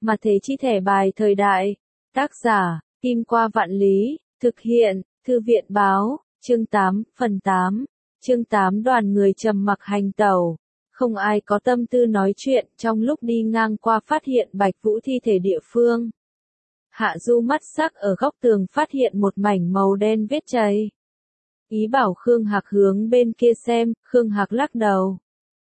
Mà thế chi thẻ bài thời đại. Tác giả, Kim Qua Vạn Lý, thực hiện, Thư viện Báo, chương 8, phần 8. Chương 8 đoàn người trầm mặc hành tẩu. Không ai có tâm tư nói chuyện trong lúc đi ngang qua phát hiện Bạch Vũ thi thể địa phương. Hạ Du mắt sắc ở góc tường phát hiện một mảnh màu đen vết chày. Ý bảo Khương Hạc hướng bên kia xem, Khương Hạc lắc đầu.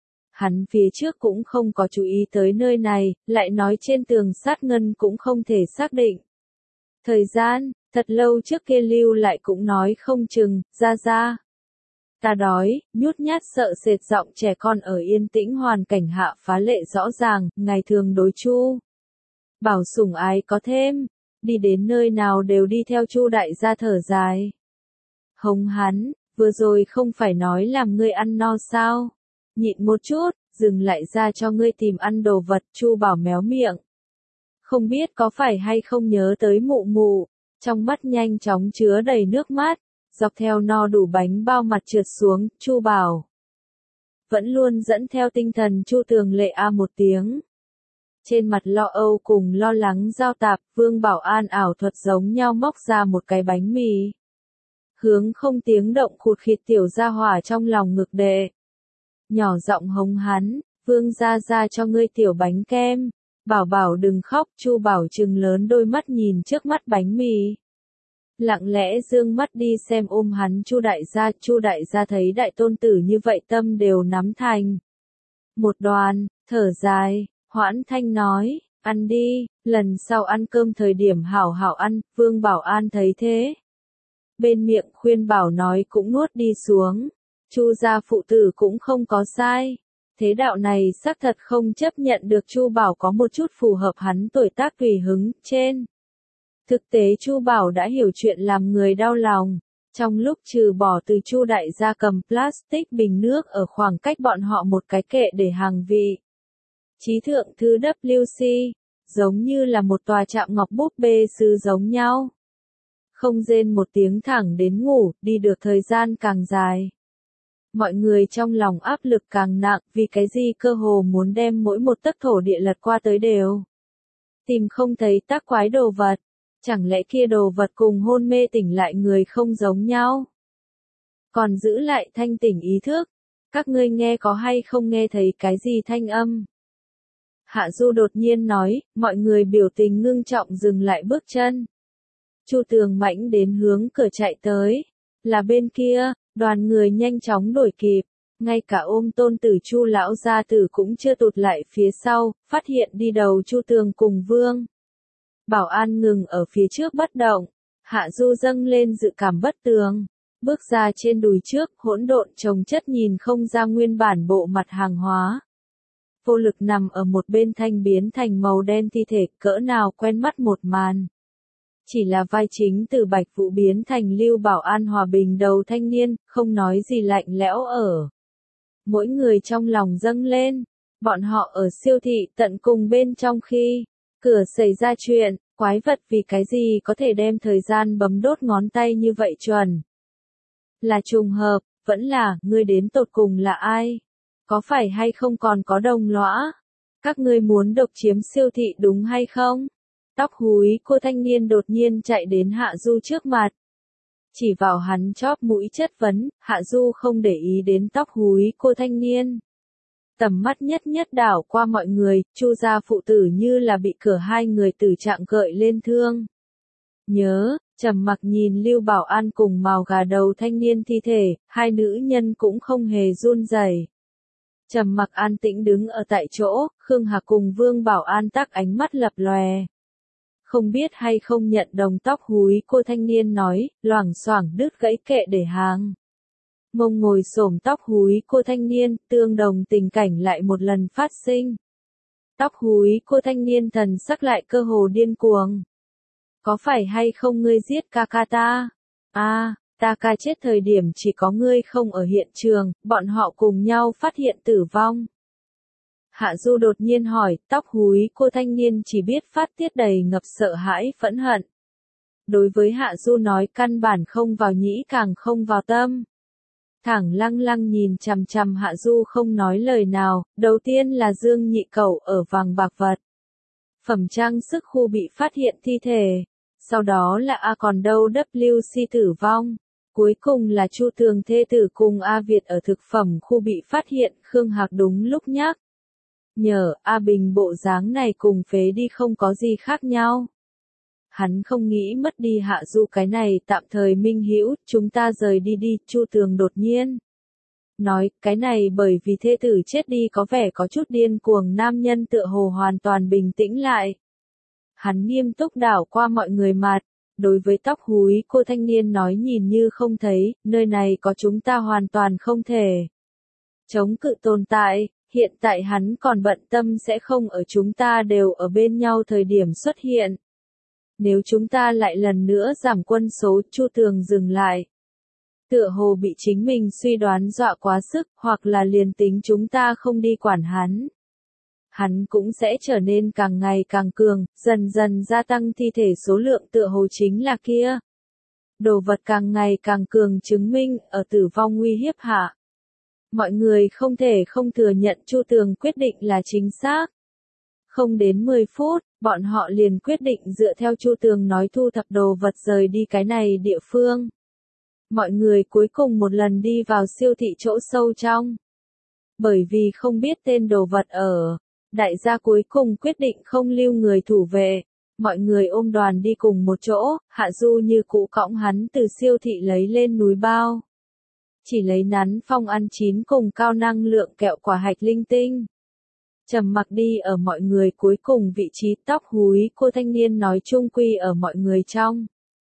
Hắn phía trước cũng không có chú ý tới nơi này, lại nói trên tường sát ngân cũng không thể xác định. Thời gian, thật lâu trước kia lưu lại cũng nói không chừng, ra. Ta đói, nhút nhát sợ sệt giọng trẻ con ở yên tĩnh hoàn cảnh hạ phá lệ rõ ràng, ngày thường đối Chu Bảo sủng ái có thêm, đi đến nơi nào đều đi theo Chu đại gia thở dài. Hống hắn, vừa rồi không phải nói làm ngươi ăn no sao? Nhịn một chút, dừng lại ra cho ngươi tìm ăn đồ vật, Chu Bảo méo miệng. Không biết có phải hay không nhớ tới mụ mụ, trong mắt nhanh chóng chứa đầy nước mắt, dọc theo no đủ bánh bao mặt trượt xuống, Chu Bảo vẫn luôn dẫn theo tinh thần Chu Tường Lệ a một tiếng. Trên mặt lo âu cùng lo lắng giao tạp, Vương Bảo An ảo thuật giống nhau móc ra một cái bánh mì. Hướng không tiếng động khụt khịt tiểu gia hỏa trong lòng ngực đệ. Nhỏ giọng hống hắn, Vương ra cho ngươi tiểu bánh kem. Bảo Bảo đừng khóc, Chu Bảo trừng lớn đôi mắt nhìn trước mắt bánh mì. Lặng lẽ dương mắt đi xem ôm hắn Chu đại gia thấy đại tôn tử như vậy tâm đều nắm thành một đoàn, thở dài, hoãn thanh nói, ăn đi, lần sau ăn cơm thời điểm hảo hảo ăn, Vương Bảo An thấy thế. Bên miệng khuyên bảo nói cũng nuốt đi xuống, Chu gia phụ tử cũng không có sai. Thế đạo này xác thật không chấp nhận được Chu Bảo có một chút phù hợp hắn tuổi tác tùy hứng, trên. Thực tế Chu Bảo đã hiểu chuyện làm người đau lòng, trong lúc trừ bỏ từ Chu đại gia cầm plastic bình nước ở khoảng cách bọn họ một cái kệ để hàng vị. Trí thượng thư WC, giống như là một tòa chạm ngọc búp bê sư giống nhau. Không rên một tiếng thẳng đến ngủ, đi được thời gian càng dài. Mọi người trong lòng áp lực càng nặng, vì cái gì cơ hồ muốn đem mỗi một tấc thổ địa lật qua tới đều. Tìm không thấy tác quái đồ vật, chẳng lẽ kia đồ vật cùng hôn mê tỉnh lại người không giống nhau? Còn giữ lại thanh tỉnh ý thức, các ngươi nghe có hay không nghe thấy cái gì thanh âm? Hạ Du đột nhiên nói, mọi người biểu tình ngưng trọng dừng lại bước chân. Chu Tường Mãnh đến hướng cửa chạy tới, là bên kia. Đoàn người nhanh chóng đuổi kịp, ngay cả ôm tôn tử Chu lão gia tử cũng chưa tụt lại phía sau, phát hiện đi đầu Chu Tường cùng Vương Bảo An ngừng ở phía trước bất động. Hạ Du dâng lên dự cảm bất tường, bước ra trên đùi trước, hỗn độn chồng chất nhìn không ra nguyên bản bộ mặt hàng hóa. Vô lực nằm ở một bên thanh biến thành màu đen thi thể, cỡ nào quen mắt một màn. Chỉ là vai chính từ Bạch Vũ biến thành Lưu Bảo An hòa bình đầu thanh niên, không nói gì lạnh lẽo ở. Mỗi người trong lòng dâng lên, bọn họ ở siêu thị tận cùng bên trong khi cửa xảy ra chuyện, quái vật vì cái gì có thể đem thời gian bấm đốt ngón tay như vậy chuẩn. Là trùng hợp, vẫn là, ngươi đến tột cùng là ai? Có phải hay không còn có đồng lõa? Các ngươi muốn độc chiếm siêu thị đúng hay không? Tóc húi cô thanh niên đột nhiên chạy đến Hạ Du trước mặt. Chỉ vào hắn chóp mũi chất vấn, Hạ Du không để ý đến tóc húi cô thanh niên. Tầm mắt nhất đảo qua mọi người, Chu gia phụ tử như là bị cửa hai người tử trạng gợi lên thương. Nhớ, trầm mặc nhìn Lưu Bảo An cùng màu gà đầu thanh niên thi thể, hai nữ nhân cũng không hề run rẩy. Trầm mặc an tĩnh đứng ở tại chỗ, Khương Hạc cùng Vương Bảo An tắc ánh mắt lập lòe. Không biết hay không nhận đồng tóc húi cô thanh niên nói, loảng xoảng đứt gãy kệ để hàng. Mông ngồi xổm tóc húi cô thanh niên, tương đồng tình cảnh lại một lần phát sinh. Tóc húi cô thanh niên thần sắc lại cơ hồ điên cuồng. Có phải hay không ngươi giết ca ca ta? Ta ca chết thời điểm chỉ có ngươi không ở hiện trường, bọn họ cùng nhau phát hiện tử vong. Hạ Du đột nhiên hỏi, tóc húi cô thanh niên chỉ biết phát tiết đầy ngập sợ hãi phẫn hận. Đối với Hạ Du nói căn bản không vào nhĩ càng không vào tâm. Thẳng lăng nhìn chằm chằm Hạ Du không nói lời nào, đầu tiên là Dương Nhị Cẩu ở vàng bạc vật. phẩm trang sức khu bị phát hiện thi thể. Sau đó là A còn đâu WC tử vong. Cuối cùng là Chu Tường thê tử cùng A Việt ở thực phẩm khu bị phát hiện, Khương Hạc đúng lúc nhắc. Nhờ, A Bình bộ dáng này cùng phế đi không có gì khác nhau. Hắn không nghĩ mất đi Hạ Du cái này tạm thời minh hữu, chúng ta rời đi đi, Chu Tường đột nhiên. Nói, cái này bởi vì thê tử chết đi có vẻ có chút điên cuồng, nam nhân tựa hồ hoàn toàn bình tĩnh lại. Hắn nghiêm túc đảo qua mọi người mặt, đối với tóc húi cô thanh niên nói nhìn như không thấy, nơi này có chúng ta hoàn toàn không thể chống cự tồn tại, hiện tại hắn còn bận tâm sẽ không ở chúng ta đều ở bên nhau thời điểm xuất hiện. Nếu chúng ta lại lần nữa giảm quân số, Chu Tường dừng lại. Tựa hồ bị chính mình suy đoán dọa quá sức, hoặc là liền tính chúng ta không đi quản hắn. Hắn cũng sẽ trở nên càng ngày càng cường, dần dần gia tăng thi thể số lượng tựa hồ chính là kia. Đồ vật càng ngày càng cường chứng minh, ở tử vong nguy hiếp hạ. Mọi người không thể không thừa nhận Chu Tường quyết định là chính xác. Không đến 10 phút, bọn họ liền quyết định dựa theo Chu Tường nói thu thập đồ vật rời đi cái này địa phương. Mọi người cuối cùng một lần đi vào siêu thị chỗ sâu trong. Bởi vì không biết tên đồ vật ở, đại gia cuối cùng quyết định không lưu người thủ vệ. Mọi người ôm đoàn đi cùng một chỗ, Hạ Du như cũ cõng hắn từ siêu thị lấy lên núi bao. Chỉ lấy nắn phong ăn chín cùng cao năng lượng kẹo quả hạch linh tinh. Trầm mặc đi ở mọi người cuối cùng vị trí tóc húi cô thanh niên nói chung quy ở mọi người trong.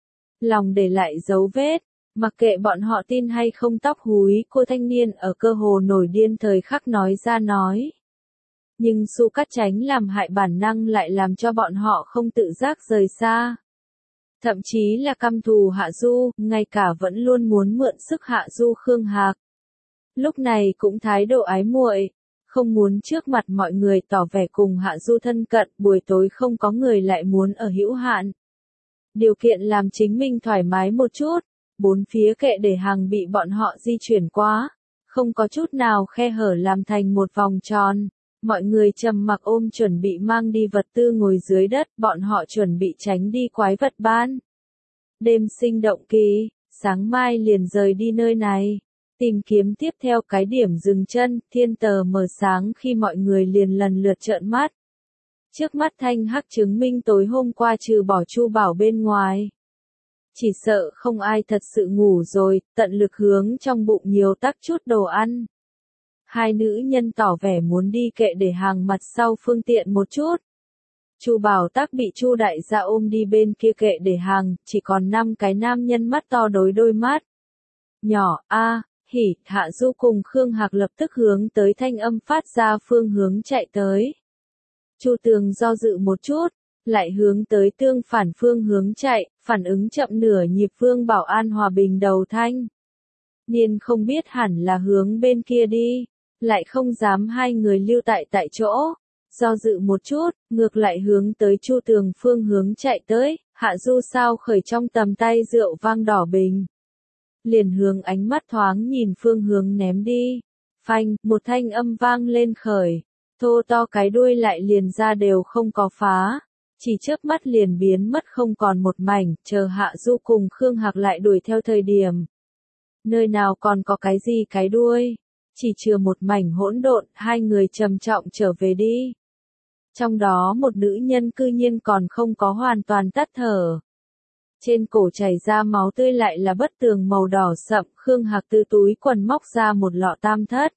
Lòng để lại dấu vết, mặc kệ bọn họ tin hay không tóc húi cô thanh niên ở cơ hồ nổi điên thời khắc nói ra nói. Nhưng Su Cát Chánh làm hại bản năng lại làm cho bọn họ không tự giác rời xa. Thậm chí là căm thù Hạ Du, ngay cả vẫn luôn muốn mượn sức Hạ Du Khương Hạc. Lúc này cũng thái độ ái muội, không muốn trước mặt mọi người tỏ vẻ cùng Hạ Du thân cận, buổi tối không có người lại muốn ở hữu hạn. Điều kiện làm chính mình thoải mái một chút, bốn phía kệ để hàng bị bọn họ di chuyển quá, không có chút nào khe hở làm thành một vòng tròn. Mọi người trầm mặc ôm chuẩn bị mang đi vật tư ngồi dưới đất, bọn họ chuẩn bị tránh đi quái vật ban. Đêm sinh động kỳ, sáng mai liền rời đi nơi này. Tìm kiếm tiếp theo cái điểm dừng chân, thiên tờ mờ sáng khi mọi người liền lần lượt trợn mắt. Trước mắt thanh hắc chứng minh tối hôm qua trừ bỏ Chu Bảo bên ngoài. Chỉ sợ không ai thật sự ngủ rồi, tận lực hướng trong bụng nhiều tắc chút đồ ăn. Hai nữ nhân tỏ vẻ muốn đi kệ để hàng mặt sau phương tiện một chút. Chu Bảo Tắc bị Chu đại gia ôm đi bên kia kệ để hàng, chỉ còn 5 cái nam nhân mắt to đối đôi mắt. Nhỏ, hỉ, Hạ Du cùng Khương Hạc lập tức hướng tới thanh âm phát ra phương hướng chạy tới. Chu Tường do dự một chút, lại hướng tới tương phản phương hướng chạy, phản ứng chậm nửa nhịp Vương Bảo An hòa bình đầu thanh. Niên không biết hẳn là hướng bên kia đi, lại không dám hai người lưu tại chỗ. Do dự một chút, ngược lại hướng tới Chu Tường phương hướng chạy tới, Hạ Du sao khởi trong tầm tay rượu vang đỏ bình. Liền hướng ánh mắt thoáng nhìn phương hướng ném đi. Phanh, một thanh âm vang lên khởi. Thô to cái đuôi lại liền ra đều không có phá. Chỉ chớp mắt liền biến mất không còn một mảnh, chờ Hạ Du cùng Khương Hạc lại đuổi theo thời điểm. Nơi nào còn có cái gì cái đuôi? Chỉ chừa một mảnh hỗn độn, hai người trầm trọng trở về đi. Trong đó một nữ nhân cư nhiên còn không có hoàn toàn tắt thở. Trên cổ chảy ra máu tươi lại là bất tường màu đỏ sậm, Khương Hạc từ túi quần móc ra một lọ tam thất.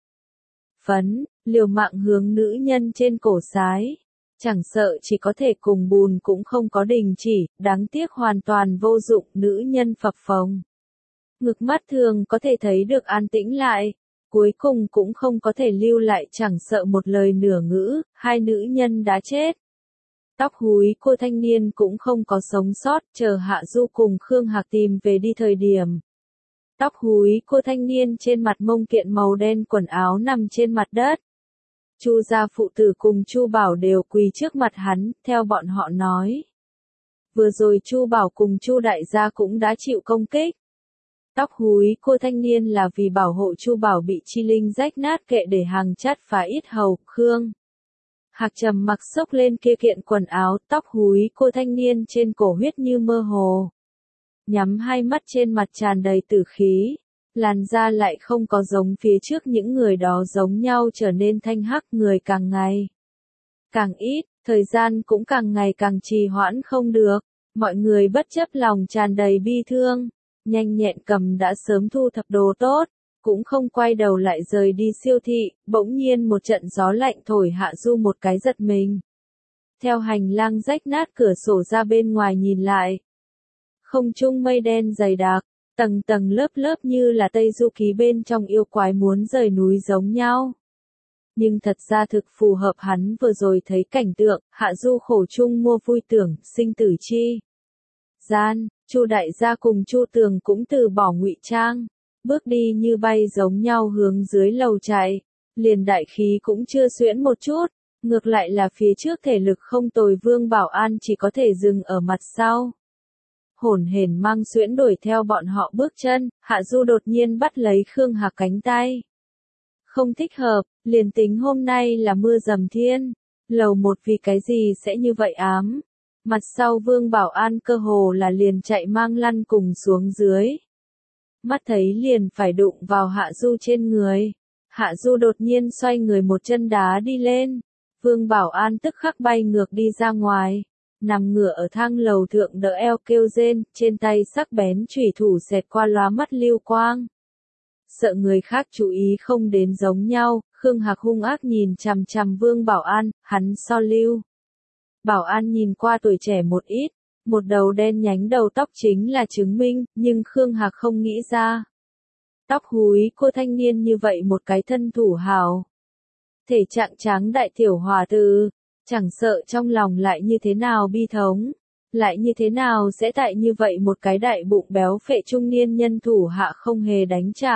Phấn, liều mạng hướng nữ nhân trên cổ sái. Chẳng sợ chỉ có thể cùng bùn cũng không có đình chỉ, đáng tiếc hoàn toàn vô dụng, nữ nhân phập phồng. Ngực mắt thường có thể thấy được an tĩnh lại. Cuối cùng cũng không có thể lưu lại chẳng sợ một lời nửa ngữ, hai nữ nhân đã chết. Tóc húi cô thanh niên cũng không có sống sót, chờ Hạ Du cùng Khương Hạc tìm về đi thời điểm. Tóc húi cô thanh niên trên mặt mông kiện màu đen quần áo nằm trên mặt đất. Chu gia phụ tử cùng Chu Bảo đều quỳ trước mặt hắn, theo bọn họ nói. Vừa rồi Chu Bảo cùng Chu đại gia cũng đã chịu công kích. Tóc húi cô thanh niên là vì bảo hộ Chu Bảo bị chi linh rách nát kệ để hàng chát phá ít hầu, Khương Hạc trầm mặc xốc lên kia kiện quần áo, tóc húi cô thanh niên trên cổ huyết như mơ hồ. Nhắm hai mắt trên mặt tràn đầy tử khí. Làn da lại không có giống phía trước những người đó giống nhau trở nên thanh hắc, người càng ngày càng ít, thời gian cũng càng ngày càng trì hoãn không được. Mọi người bất chấp lòng tràn đầy bi thương, nhanh nhẹn cầm đã sớm thu thập đồ tốt, cũng không quay đầu lại rời đi siêu thị. Bỗng nhiên một trận gió lạnh thổi Hạ Du một cái giật mình. Theo hành lang rách nát cửa sổ ra bên ngoài nhìn lại, không trung mây đen dày đặc, tầng tầng lớp lớp như là Tây Du Ký bên trong yêu quái muốn rời núi giống nhau. Nhưng thật ra thực phù hợp hắn vừa rồi thấy cảnh tượng. Hạ Du khổ chung mua vui tưởng, sinh tử chi gian, Chu đại gia cùng Chu Tường cũng từ bỏ ngụy trang, bước đi như bay giống nhau hướng dưới lầu chạy, liền đại khí cũng chưa xuyễn một chút, ngược lại là phía trước thể lực không tồi Vương Bảo An chỉ có thể dừng ở mặt sau. Hổn hển mang xuyễn đuổi theo bọn họ bước chân. Hạ Du đột nhiên bắt lấy Khương Hạc cánh tay. Không thích hợp, liền tính hôm nay là mưa dầm thiên, lầu một vì cái gì sẽ như vậy ám. Mặt sau Vương Bảo An cơ hồ là liền chạy mang lăn cùng xuống dưới. Mắt thấy liền phải đụng vào Hạ Du trên người. Hạ Du đột nhiên xoay người một chân đá đi lên. Vương Bảo An tức khắc bay ngược đi ra ngoài. Nằm ngửa ở thang lầu thượng đỡ eo kêu rên, trên tay sắc bén chủy thủ xẹt qua lóa mắt lưu quang. Sợ người khác chú ý không đến giống nhau, Khương Hạc hung ác nhìn chằm chằm Vương Bảo An, hắn so Lưu Bảo An nhìn qua tuổi trẻ một ít, một đầu đen nhánh đầu tóc chính là chứng minh, nhưng Khương Hạc không nghĩ ra. Tóc húi cô thanh niên như vậy một cái thân thủ hào. Thể trạng tráng đại tiểu hòa tử, chẳng sợ trong lòng lại như thế nào bi thống, lại như thế nào sẽ tại như vậy một cái đại bụng béo phệ trung niên nhân thủ hạ không hề đánh trả.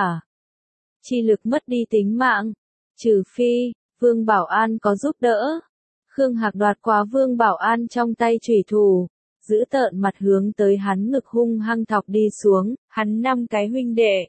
Chi lực mất đi tính mạng, trừ phi, Vương Bảo An có giúp đỡ. Khương Hạc đoạt qua Vương Bảo An trong tay chủy thủ, giữ tợn mặt hướng tới hắn ngực hung hăng thọc đi xuống, hắn 5 cái huynh đệ.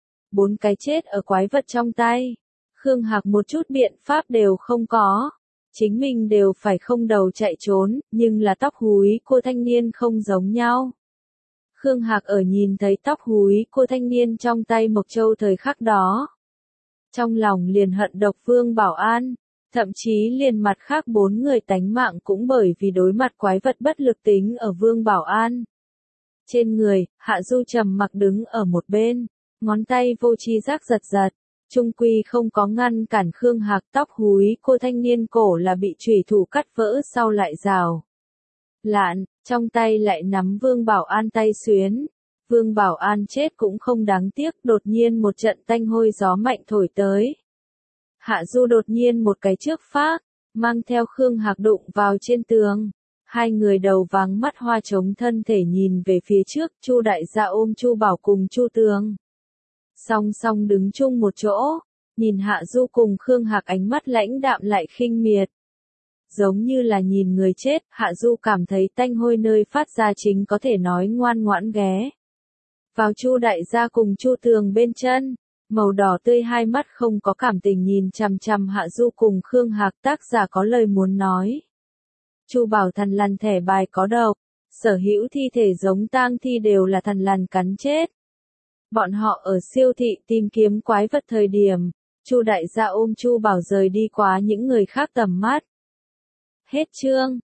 4 cái chết ở quái vật trong tay. Khương Hạc một chút biện pháp đều không có. Chính mình đều phải không đầu chạy trốn, nhưng là tóc húi cô thanh niên không giống nhau. Khương Hạc ở nhìn thấy tóc húi cô thanh niên trong tay Mộc Châu thời khắc đó. Trong lòng liền hận độc Vương Bảo An, thậm chí liền mặt khác 4 người tánh mạng cũng bởi vì đối mặt quái vật bất lực tính ở Vương Bảo An. Trên người, Hạ Du trầm mặc đứng ở một bên, ngón tay vô tri giác giật giật. Trung quy không có ngăn cản Khương Hạc. Tóc húi cô thanh niên cổ là bị chủy thủ cắt vỡ sau lại rào lạn, trong tay lại nắm Vương Bảo An tay xuyến. Vương Bảo An chết cũng không đáng tiếc. Đột nhiên một trận tanh hôi gió mạnh thổi tới. Hạ Du đột nhiên một cái trước phác, mang theo Khương Hạc đụng vào trên tường. Hai người đầu váng mắt hoa trống thân thể nhìn về phía trước. Chu đại gia ôm Chu Bảo cùng Chu Tường song song đứng chung một chỗ, nhìn Hạ Du cùng Khương Hạc ánh mắt lãnh đạm lại khinh miệt. Giống như là nhìn người chết. Hạ Du cảm thấy tanh hôi nơi phát ra chính có thể nói ngoan ngoãn ghé vào Chu đại gia cùng Chu Tường bên chân. Màu đỏ tươi hai mắt không có cảm tình nhìn chằm chằm Hạ Du cùng Khương Hạc. Tác giả có lời muốn nói. Chu Bảo thần lằn thẻ bài có độc, sở hữu thi thể giống tang thi đều là thần lằn cắn chết. Bọn họ ở siêu thị tìm kiếm quái vật thời điểm, Chu đại gia ôm Chu Bảo rời đi quá những người khác tầm mắt. Hết chương.